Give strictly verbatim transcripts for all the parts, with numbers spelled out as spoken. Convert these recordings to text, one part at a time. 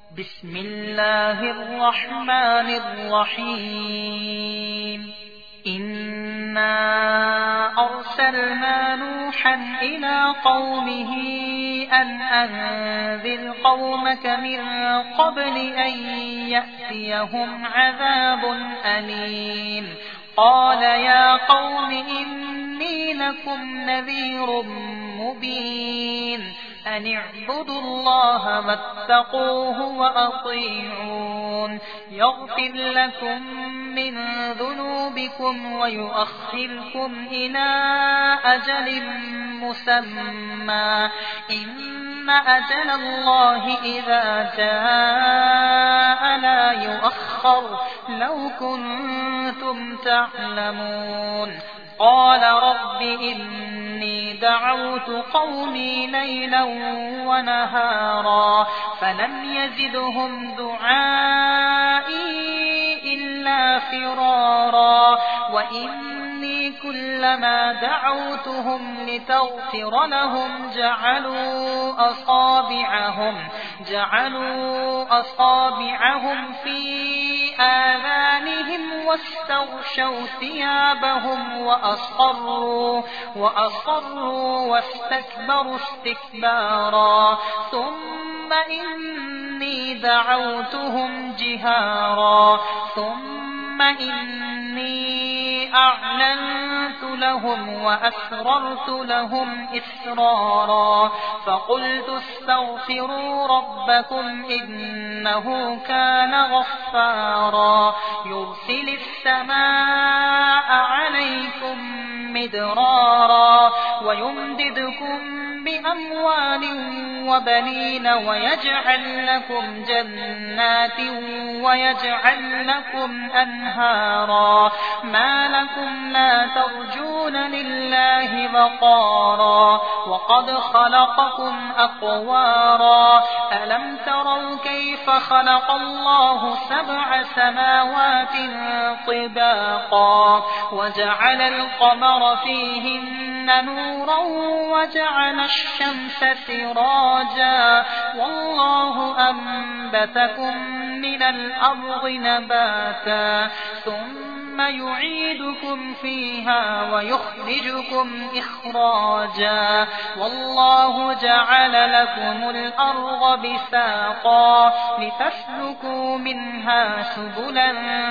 بسم الله الرحمن الرحيم إنا أرسلنا نوحا إلى قومه أن أنذر قومك من قبل أن يأتيهم عذاب أليم قال يا قوم إني لكم نذير مبين أن اعبدوا الله واتقوه وأطيعون يغفر لكم من ذنوبكم ويؤخركم إلى أجل مسمى إن أجل الله إذا جاء لا يؤخر لو كنتم تعلمون قال رب إني دعوت قومي ليلا ونهارا فلم يزدهم دعائي إلا فرارا وإني كلما دعوتهم لتغفر لهم جعلوا أصابعهم جعلوا أصابعهم في آذانهم واستغشوا ثيابهم وأصروا وأصروا واستكبروا استكبارا ثم إني دعوتهم جهارا ثم إني أعلنت لهم وأسررت لهم إسرارا فقلت استغفروا ربكم إنه كان غفارا يرسل السماء عليكم مدرارا ويمددكم بأموال وبنين ويجعل لكم جنات ويجعل لكم أنهارا ما لكم لا ترجون لله وقارا وقد خلقكم أطوارا ألم تروا كيف خلق الله سبع سماوات طباقا وجعل القمر فيهن نورا وجعل الشمس سراجا والله أنبتكم من الأرض نباتا ثم يعيدكم فيها ويخرجكم إخراجا والله جعل لكم الأرض بساطا لتسلكوا منها سبلا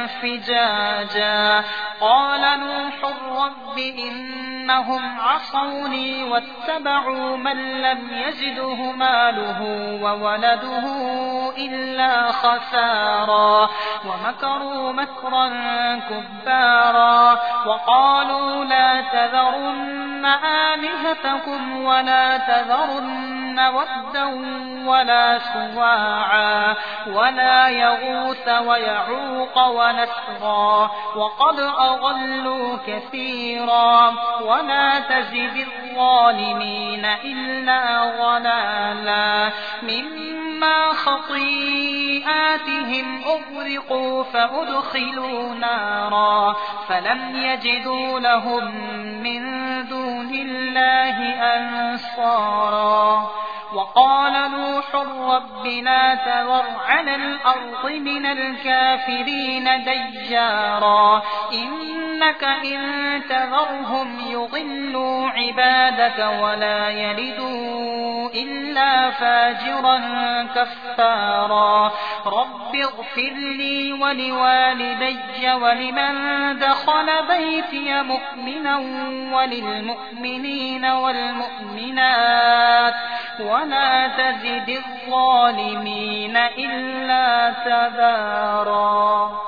فجاجا قال نوح رب إنهم عصوني واتبعوا من لم يزده ماله وولده إلا خسارا ومكروا مكرا كبارا وقالوا لا تذرن آلهتكم ولا تذرن ودا ولا سواعا ولا يغوث ويعوق ونسرا وقد أضلوا كثيرا ولا تزد الظالمين إلا ضلالا مما خطيئاتهم أغرقوا فأدخلوا نارا فلم يجدوا لهم من دون الله أنصارا وقال نوح رب لا تذر على الأرض من الكافرين ديارا إنك إن تذرهم يضلوا عبادك ولا يلدوا إلا فاجرا كفارا رب اغفر لي ولوالدي ولمن دخل بيتي مؤمنا وللمؤمنين والمؤمنات ولا تزد الظالمين إلا تبارا.